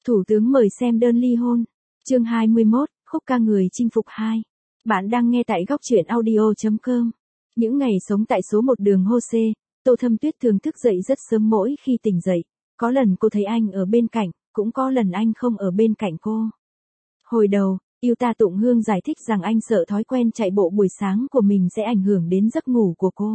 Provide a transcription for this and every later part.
Thủ tướng mời xem đơn ly hôn. Chương 21, khúc ca người chinh phục 2. Bạn đang nghe tại góc truyện audio.com. Những ngày sống tại số 1 đường Hô-xê, Tô Thâm Tuyết thường thức dậy rất sớm mỗi khi tỉnh dậy. Có lần cô thấy anh ở bên cạnh, cũng có lần anh không ở bên cạnh cô. Hồi đầu, Yuta Tụng Hương giải thích rằng anh sợ thói quen chạy bộ buổi sáng của mình sẽ ảnh hưởng đến giấc ngủ của cô.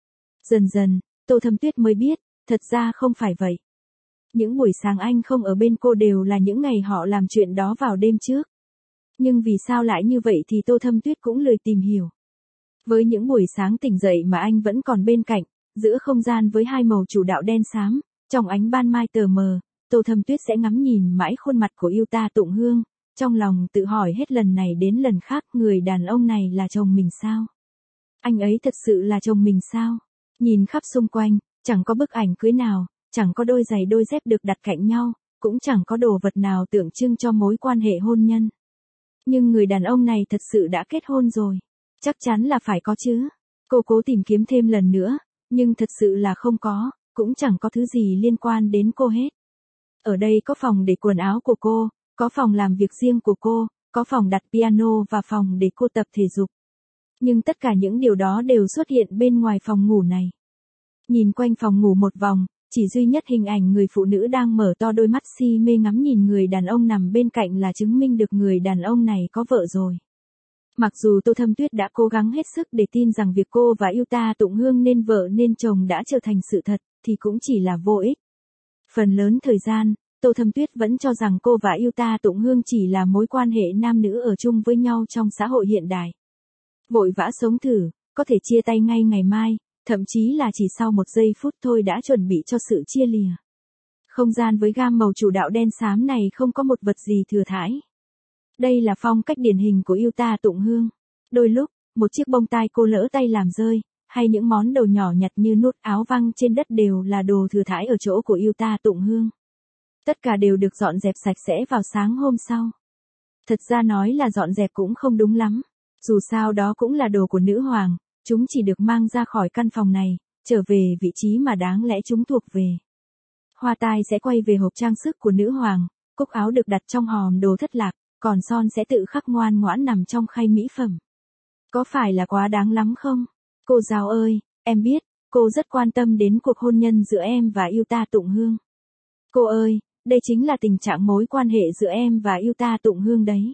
Dần dần, Tô Thâm Tuyết mới biết, thật ra không phải vậy. Những buổi sáng anh không ở bên cô đều là những ngày họ làm chuyện đó vào đêm trước. Nhưng vì sao lại như vậy thì Tô Thâm Tuyết cũng lười tìm hiểu. Với những buổi sáng tỉnh dậy mà anh vẫn còn bên cạnh, giữa không gian với hai màu chủ đạo đen xám, trong ánh ban mai tờ mờ, Tô Thâm Tuyết sẽ ngắm nhìn mãi khuôn mặt của Yuta Tụng Hương, trong lòng tự hỏi hết lần này đến lần khác người đàn ông này là chồng mình sao? Anh ấy thật sự là chồng mình sao? Nhìn khắp xung quanh, chẳng có bức ảnh cưới nào, chẳng có đôi giày đôi dép được đặt cạnh nhau, cũng chẳng có đồ vật nào tượng trưng cho mối quan hệ hôn nhân. Nhưng người đàn ông này thật sự đã kết hôn rồi. Chắc chắn là phải có chứ. Cô cố tìm kiếm thêm lần nữa, nhưng thật sự là không có, cũng chẳng có thứ gì liên quan đến cô hết. Ở đây có phòng để quần áo của cô, có phòng làm việc riêng của cô, có phòng đặt piano và phòng để cô tập thể dục. Nhưng tất cả những điều đó đều xuất hiện bên ngoài phòng ngủ này. Nhìn quanh phòng ngủ một vòng, chỉ duy nhất hình ảnh người phụ nữ đang mở to đôi mắt si mê ngắm nhìn người đàn ông nằm bên cạnh là chứng minh được người đàn ông này có vợ rồi. Mặc dù Tô Thâm Tuyết đã cố gắng hết sức để tin rằng việc cô và Yuta Tụng Hương nên vợ nên chồng đã trở thành sự thật, thì cũng chỉ là vô ích. Phần lớn thời gian, Tô Thâm Tuyết vẫn cho rằng cô và Yuta Tụng Hương chỉ là mối quan hệ nam nữ ở chung với nhau trong xã hội hiện đại. Vội vã sống thử, có thể chia tay ngay ngày mai, thậm chí là chỉ sau một giây phút thôi đã chuẩn bị cho sự chia lìa. Không gian với gam màu chủ đạo đen xám này không có một vật gì thừa thãi. Đây là phong cách điển hình của Yuta Tụng Hương. Đôi lúc, một chiếc bông tai cô lỡ tay làm rơi, hay những món đồ nhỏ nhặt như nút áo văng trên đất đều là đồ thừa thãi ở chỗ của Yuta Tụng Hương. Tất cả đều được dọn dẹp sạch sẽ vào sáng hôm sau. Thật ra nói là dọn dẹp cũng không đúng lắm. Dù sao đó cũng là đồ của nữ hoàng, chúng chỉ được mang ra khỏi căn phòng này, trở về vị trí mà đáng lẽ chúng thuộc về. Hoa tai sẽ quay về hộp trang sức của nữ hoàng, cúc áo được đặt trong hòm đồ thất lạc, còn son sẽ tự khắc ngoan ngoãn nằm trong khay mỹ phẩm. Có phải là quá đáng lắm không? Cô giáo ơi, em biết, cô rất quan tâm đến cuộc hôn nhân giữa em và Yuta Tụng Hương. Cô ơi, đây chính là tình trạng mối quan hệ giữa em và Yuta Tụng Hương đấy.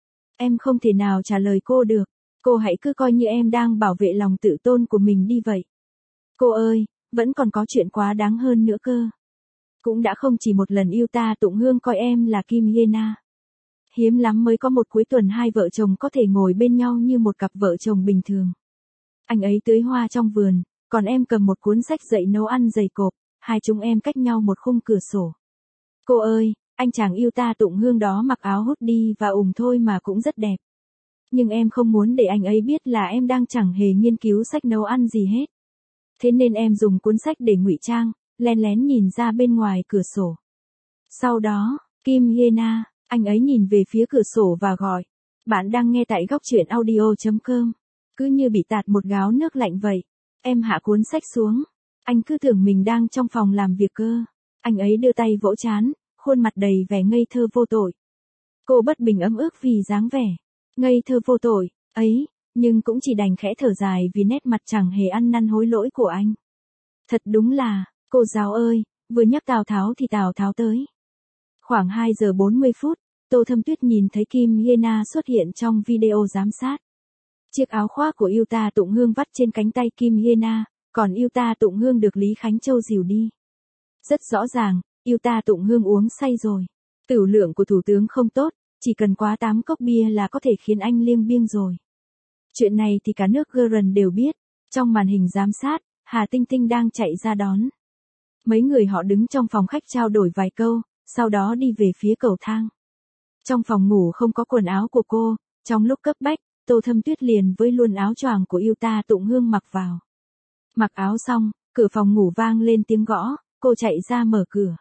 Em không thể nào trả lời cô được, cô hãy cứ coi như em đang bảo vệ lòng tự tôn của mình đi vậy. Cô ơi, vẫn còn có chuyện quá đáng hơn nữa cơ. Cũng đã không chỉ một lần Yuta Tụng Hương coi em là Kim Ye-na. Hiếm lắm mới có một cuối tuần hai vợ chồng có thể ngồi bên nhau như một cặp vợ chồng bình thường. Anh ấy tưới hoa trong vườn, còn em cầm một cuốn sách dạy nấu ăn dày cộp, hai chúng em cách nhau một khung cửa sổ. Cô ơi, anh chàng Yuta Tụng Hương đó mặc áo hoodie và ủng thôi mà cũng rất đẹp. Nhưng em không muốn để anh ấy biết là em đang chẳng hề nghiên cứu sách nấu ăn gì hết. Thế nên em dùng cuốn sách để ngụy trang, lén lén nhìn ra bên ngoài cửa sổ. Sau đó, Kim Ye-na, anh ấy nhìn về phía cửa sổ và gọi. Bạn đang nghe tại góc truyện audio.com. Cứ như bị tạt một gáo nước lạnh vậy. Em hạ cuốn sách xuống. Anh cứ tưởng mình đang trong phòng làm việc cơ. Anh ấy đưa tay vỗ trán, khuôn mặt đầy vẻ ngây thơ vô tội. Cô bất bình ấm ức vì dáng vẻ ngây thơ vô tội ấy, nhưng cũng chỉ đành khẽ thở dài vì nét mặt chẳng hề ăn năn hối lỗi của anh. Thật đúng là, cô giáo ơi, vừa nhắc Tào Tháo thì Tào Tháo tới. Khoảng 2 giờ 40 phút, Tô Thâm Tuyết nhìn thấy Kim Ye-na xuất hiện trong video giám sát. Chiếc áo khoác của Yuta Tụng Hương vắt trên cánh tay Kim Ye-na, còn Yuta Tụng Hương được Lý Khánh Châu dìu đi. Rất rõ ràng, Yuta Tụng Hương uống say rồi. Tửu lượng của thủ tướng không tốt, chỉ cần quá 8 cốc bia là có thể khiến anh liêng biêng rồi. Chuyện này thì cả nước Gurren đều biết. Trong màn hình giám sát, Hà Tinh Tinh đang chạy ra đón. Mấy người họ đứng trong phòng khách trao đổi vài câu, sau đó đi về phía cầu thang. Trong phòng ngủ không có quần áo của cô, trong lúc cấp bách, Tô Thâm Tuyết liền với luôn áo choàng của Yuta Tụng Hương mặc vào. Mặc áo xong, cửa phòng ngủ vang lên tiếng gõ, cô chạy ra mở cửa.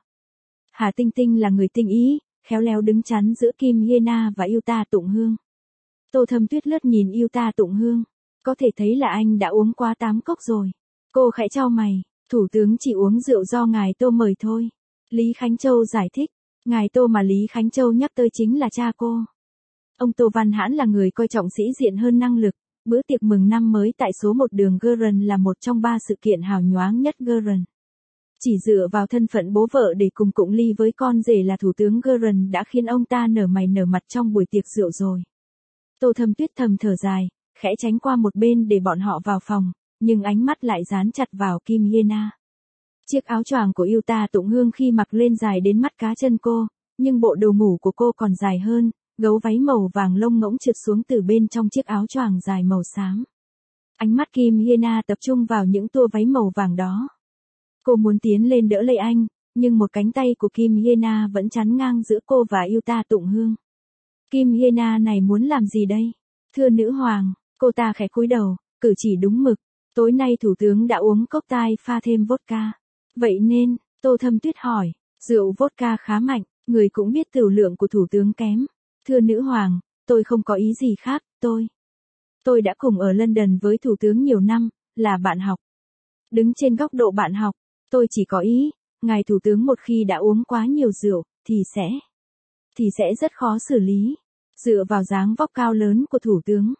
Hà Tinh Tinh là người tinh ý, khéo léo đứng chắn giữa Kim Ye-na và Yuta Tụng Hương. Tô Thâm Tuyết lướt nhìn Yuta Tụng Hương, có thể thấy là anh đã uống quá 8 cốc rồi. Cô khẽ chau mày, thủ tướng chỉ uống rượu do ngài Tô mời thôi. Lý Khánh Châu giải thích, Ngài Tô mà Lý Khánh Châu nhắc tới chính là cha cô. Ông Tô Văn Hãn là người coi trọng sĩ diện hơn năng lực, bữa tiệc mừng năm mới tại số 1 đường Gurren là một trong 3 sự kiện hào nhoáng nhất Gurren. Chỉ dựa vào thân phận bố vợ để cùng cụng ly với con rể là thủ tướng Gurren đã khiến ông ta nở mày nở mặt trong buổi tiệc rượu rồi. Tô Thâm Tuyết thầm thở dài, khẽ tránh qua một bên để bọn họ vào phòng, nhưng ánh mắt lại dán chặt vào Kim Ye-na. Chiếc áo choàng của Yuta Tụng Hương khi mặc lên dài đến mắt cá chân cô, nhưng bộ đồ ngủ của cô còn dài hơn, gấu váy màu vàng lông ngỗng trượt xuống từ bên trong chiếc áo choàng dài màu xám. Ánh mắt Kim Ye-na tập trung vào những tua váy màu vàng đó. Cô muốn tiến lên đỡ lấy anh, nhưng một cánh tay của Kim Ye-na vẫn chắn ngang giữa cô và Yuta Tụng Hương. Kim Ye-na này muốn làm gì đây? Thưa nữ hoàng, cô ta khẽ cúi đầu, cử chỉ đúng mực. Tối nay thủ tướng đã uống cốc tai pha thêm vodka. Vậy nên, Tô Thâm Tuyết hỏi, rượu vodka khá mạnh, người cũng biết tửu lượng của thủ tướng kém. Thưa nữ hoàng, tôi không có ý gì khác, tôi đã cùng ở London với thủ tướng nhiều năm, là bạn học. Đứng trên góc độ bạn học, tôi chỉ có ý, ngài thủ tướng một khi đã uống quá nhiều rượu, thì sẽ rất khó xử lý. Dựa vào dáng vóc cao lớn của thủ tướng,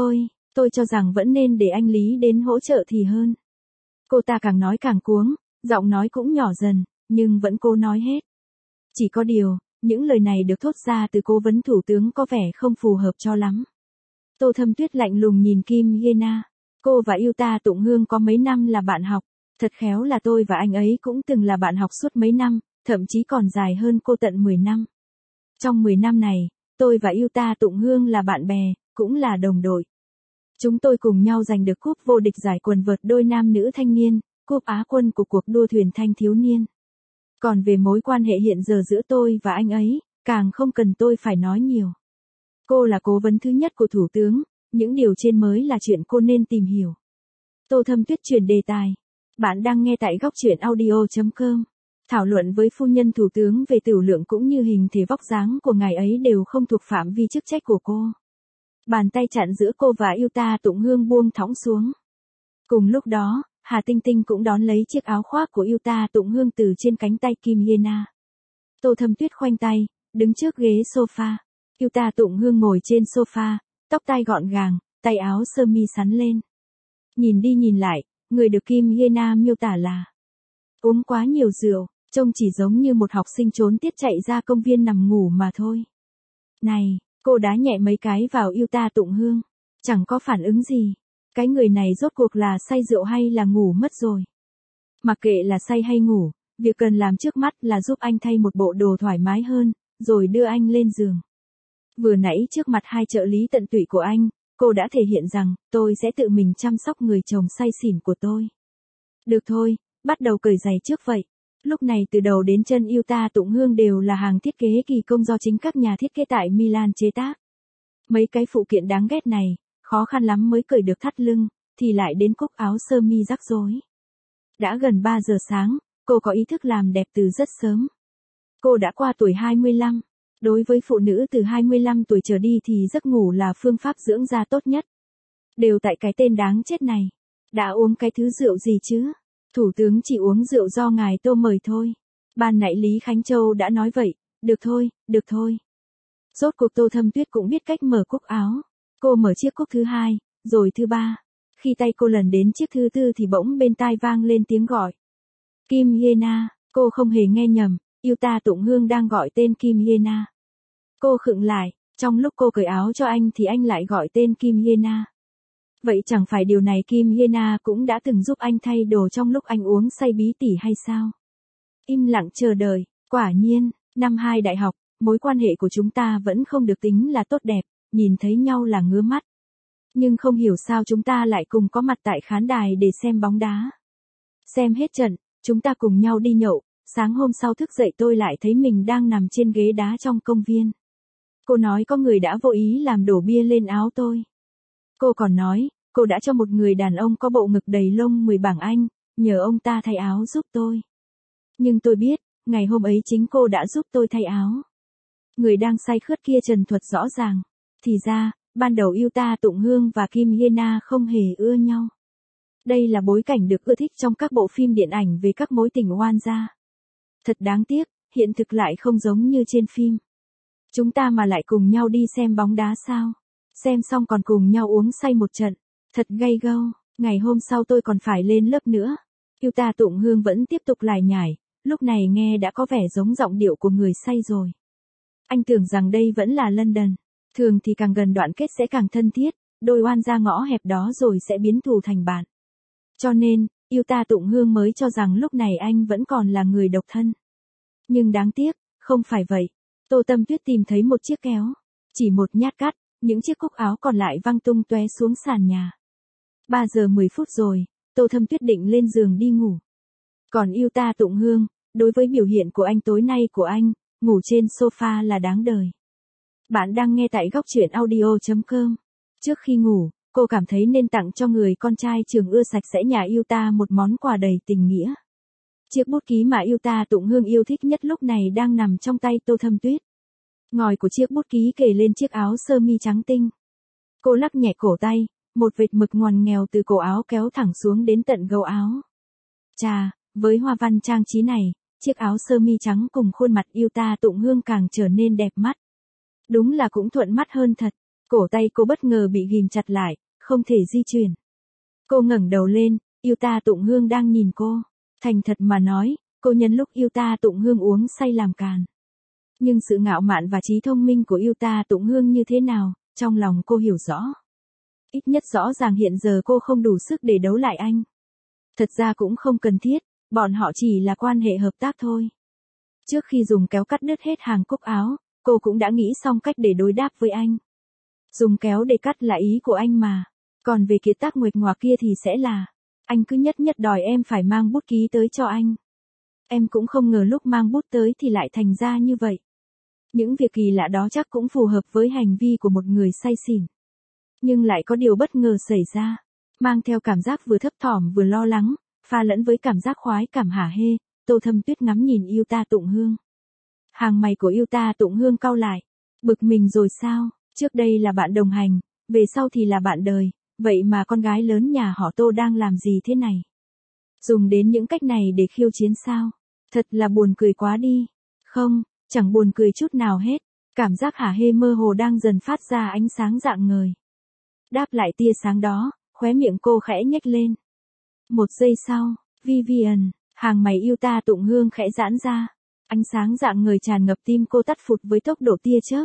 tôi cho rằng vẫn nên để anh Lý đến hỗ trợ thì hơn. Cô ta càng nói càng cuống, giọng nói cũng nhỏ dần, nhưng vẫn cố nói hết. Chỉ có điều, những lời này được thốt ra từ cố vấn thủ tướng có vẻ không phù hợp cho lắm. Tô Thâm Tuyết lạnh lùng nhìn Kim Ye-na. Cô và Yuta Tụng Hương có mấy năm là bạn học, thật khéo là tôi và anh ấy cũng từng là bạn học suốt mấy năm, thậm chí còn dài hơn cô tận 10 năm. Trong 10 năm này, tôi và Yuta Tụng Hương là bạn bè, cũng là đồng đội. Chúng tôi cùng nhau giành được cúp vô địch giải quần vợt đôi nam nữ thanh niên, cúp Á quân của cuộc đua thuyền thanh thiếu niên. Còn về mối quan hệ hiện giờ giữa tôi và anh ấy, càng không cần tôi phải nói nhiều. Cô là cố vấn thứ nhất của thủ tướng, những điều trên mới là chuyện cô nên tìm hiểu. Tô Thâm Tuyết chuyển đề tài. Bạn đang nghe tại góc truyện audio.com. Thảo luận với phu nhân thủ tướng về tửu lượng cũng như hình thể vóc dáng của ngài ấy đều không thuộc phạm vi chức trách của cô. Bàn tay chặn giữa cô và Yuta Tụng Hương buông thõng xuống. Cùng lúc đó, Hà Tinh Tinh cũng đón lấy chiếc áo khoác của Yuta Tụng Hương từ trên cánh tay Kim Ye-na. Tô Thâm Tuyết khoanh tay, đứng trước ghế sofa. Yuta Tụng Hương ngồi trên sofa, tóc tai gọn gàng, tay áo sơ mi sắn lên. Nhìn đi nhìn lại, người được Kim Ye-na miêu tả là uống quá nhiều rượu, trông chỉ giống như một học sinh trốn tiết chạy ra công viên nằm ngủ mà thôi. Này, cô đá nhẹ mấy cái vào Yuta Tụng Hương, chẳng có phản ứng gì. Cái người này rốt cuộc là say rượu hay là ngủ mất rồi. Mặc kệ là say hay ngủ, việc cần làm trước mắt là giúp anh thay một bộ đồ thoải mái hơn, rồi đưa anh lên giường. Vừa nãy trước mặt hai trợ lý tận tụy của anh, cô đã thể hiện rằng, tôi sẽ tự mình chăm sóc người chồng say xỉn của tôi. Được thôi, bắt đầu cởi giày trước vậy. Lúc này từ đầu đến chân Yuta Tụng Hương đều là hàng thiết kế kỳ công do chính các nhà thiết kế tại Milan chế tác. Mấy cái phụ kiện đáng ghét này, khó khăn lắm mới cởi được thắt lưng, thì lại đến cúc áo sơ mi rắc rối. Đã gần 3 giờ sáng, cô có ý thức làm đẹp từ rất sớm. Cô đã qua tuổi 25. Đối với phụ nữ từ 25 tuổi trở đi thì giấc ngủ là phương pháp dưỡng da tốt nhất. Đều tại cái tên đáng chết này. Đã uống cái thứ rượu gì chứ? Thủ tướng chỉ uống rượu do ngài Tô mời thôi. Ban nãy Lý Khánh Châu đã nói vậy. Được thôi. Rốt cuộc Tô Thâm Tuyết cũng biết cách mở cúc áo. Cô mở chiếc cúc thứ 2, rồi thứ 3. Khi tay cô lần đến chiếc thứ 4 thì bỗng bên tai vang lên tiếng gọi. Kim Ye-na, cô không hề nghe nhầm, Yuta Tụng Hương đang gọi tên Kim Ye-na. Cô khựng lại, trong lúc cô cởi áo cho anh thì anh lại gọi tên Kim Ye-na. Vậy chẳng phải điều này Kim Ye-na cũng đã từng giúp anh thay đồ trong lúc anh uống say bí tỉ hay sao? Im lặng chờ đợi, quả nhiên, năm 2 đại học, mối quan hệ của chúng ta vẫn không được tính là tốt đẹp, nhìn thấy nhau là ngứa mắt. Nhưng không hiểu sao chúng ta lại cùng có mặt tại khán đài để xem bóng đá. Xem hết trận, chúng ta cùng nhau đi nhậu, sáng hôm sau thức dậy tôi lại thấy mình đang nằm trên ghế đá trong công viên. Cô nói có người đã vô ý làm đổ bia lên áo tôi. Cô còn nói, cô đã cho một người đàn ông có bộ ngực đầy lông 10 bảng Anh, nhờ ông ta thay áo giúp tôi. Nhưng tôi biết, ngày hôm ấy chính cô đã giúp tôi thay áo. Người đang say khướt kia trần thuật rõ ràng. Thì ra, ban đầu Yuta Tụng Hương và Kim Ye-na không hề ưa nhau. Đây là bối cảnh được ưa thích trong các bộ phim điện ảnh về các mối tình oan gia. Thật đáng tiếc, Hiện thực lại không giống như trên phim. Chúng ta mà lại cùng nhau đi xem bóng đá sao? Xem xong còn cùng nhau uống say một trận. Thật gay go, ngày hôm sau tôi còn phải lên lớp nữa. Yêu ta Tụng Hương vẫn tiếp tục lải nhải, lúc này nghe đã có vẻ giống giọng điệu của người say rồi. Anh tưởng rằng đây vẫn là London. Thường thì càng gần đoạn kết sẽ càng thân thiết, đôi oan ra ngõ hẹp đó rồi sẽ biến thù thành bạn. Cho nên, Yêu ta Tụng Hương mới cho rằng lúc này anh vẫn còn là người độc thân. Nhưng đáng tiếc, không phải vậy. Tô Tâm Tuyết tìm thấy một chiếc kéo. Chỉ một nhát cắt, những chiếc cúc áo còn lại văng tung tóe xuống sàn nhà. 3 giờ 10 phút rồi, Tô Thâm Tuyết định lên giường đi ngủ. Còn Yêu ta Tụng Hương, đối với biểu hiện của anh tối nay của anh, ngủ trên sofa là đáng đời. Bạn đang nghe tại góc truyện audio.com. Trước khi ngủ, cô cảm thấy nên tặng cho người con trai trường ưa sạch sẽ nhà Yêu ta một món quà đầy tình nghĩa. Chiếc bút ký mà Yêu ta Tụng Hương yêu thích nhất lúc này đang nằm trong tay Tô Thâm Tuyết. Ngòi của chiếc bút ký kề lên chiếc áo sơ mi trắng tinh. Cô lắc nhẹ cổ tay, một vệt mực ngoằn nghèo từ cổ áo kéo thẳng xuống đến tận gấu áo. Chà, với hoa văn trang trí này, chiếc áo sơ mi trắng cùng khuôn mặt Yêu ta Tụng Hương càng trở nên đẹp mắt. Đúng là cũng thuận mắt hơn thật. Cổ tay cô bất ngờ bị ghim chặt lại, không thể di chuyển. Cô ngẩng đầu lên, Yêu ta Tụng Hương đang nhìn cô. Thành thật mà nói, cô nhân lúc Yêu ta Tụng Hương uống say làm càn. Nhưng sự ngạo mạn và trí thông minh của Yêu ta Tụng Hương như thế nào, trong lòng cô hiểu rõ. Ít nhất rõ ràng hiện giờ cô không đủ sức để đấu lại anh. Thật ra cũng không cần thiết, bọn họ chỉ là quan hệ hợp tác thôi. Trước khi dùng kéo cắt đứt hết hàng cúc áo, cô cũng đã nghĩ xong cách để đối đáp với anh. Dùng kéo để cắt là ý của anh mà. Còn về kiệt tác nguệch ngoạc kia thì sẽ là, anh cứ nhất đòi em phải mang bút ký tới cho anh. Em cũng không ngờ lúc mang bút tới thì lại thành ra như vậy. Những việc kỳ lạ đó chắc cũng phù hợp với hành vi của một người say xỉn. Nhưng lại có điều bất ngờ xảy ra. Mang theo cảm giác vừa thấp thỏm vừa lo lắng, pha lẫn với cảm giác khoái cảm hả hê, Tô Thâm Tuyết ngắm nhìn Yêu ta Tụng Hương. Hàng mày của Yêu ta Tụng Hương cau lại. Bực mình rồi sao? Trước đây là bạn đồng hành, về sau thì là bạn đời, vậy mà con gái lớn nhà họ Tô đang làm gì thế này? Dùng đến những cách này để khiêu chiến sao? Thật là buồn cười quá đi. Không, chẳng buồn cười chút nào hết. Cảm giác hả hê mơ hồ đang dần phát ra ánh sáng rạng ngời. Đáp lại tia sáng đó, khóe miệng cô khẽ nhếch lên. Một giây sau, Vivian, hàng mày Yêu ta Tụng Hương khẽ giãn ra. Ánh sáng rạng ngời tràn ngập tim cô tắt phụt với tốc độ tia chớp.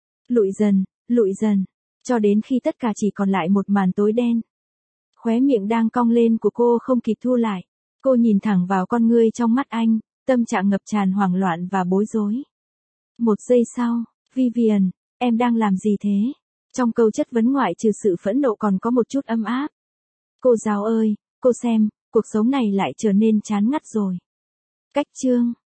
Lụi dần, cho đến khi tất cả chỉ còn lại một màn tối đen. Khóe miệng đang cong lên của cô không kịp thu lại. Cô nhìn thẳng vào con ngươi trong mắt anh, tâm trạng ngập tràn hoảng loạn và bối rối. Một giây sau, Vivian, em đang làm gì thế? Trong câu chất vấn ngoại trừ sự phẫn nộ còn có một chút ấm áp. Cô giáo ơi, cô xem, cuộc sống này lại trở nên chán ngắt rồi. Cách chương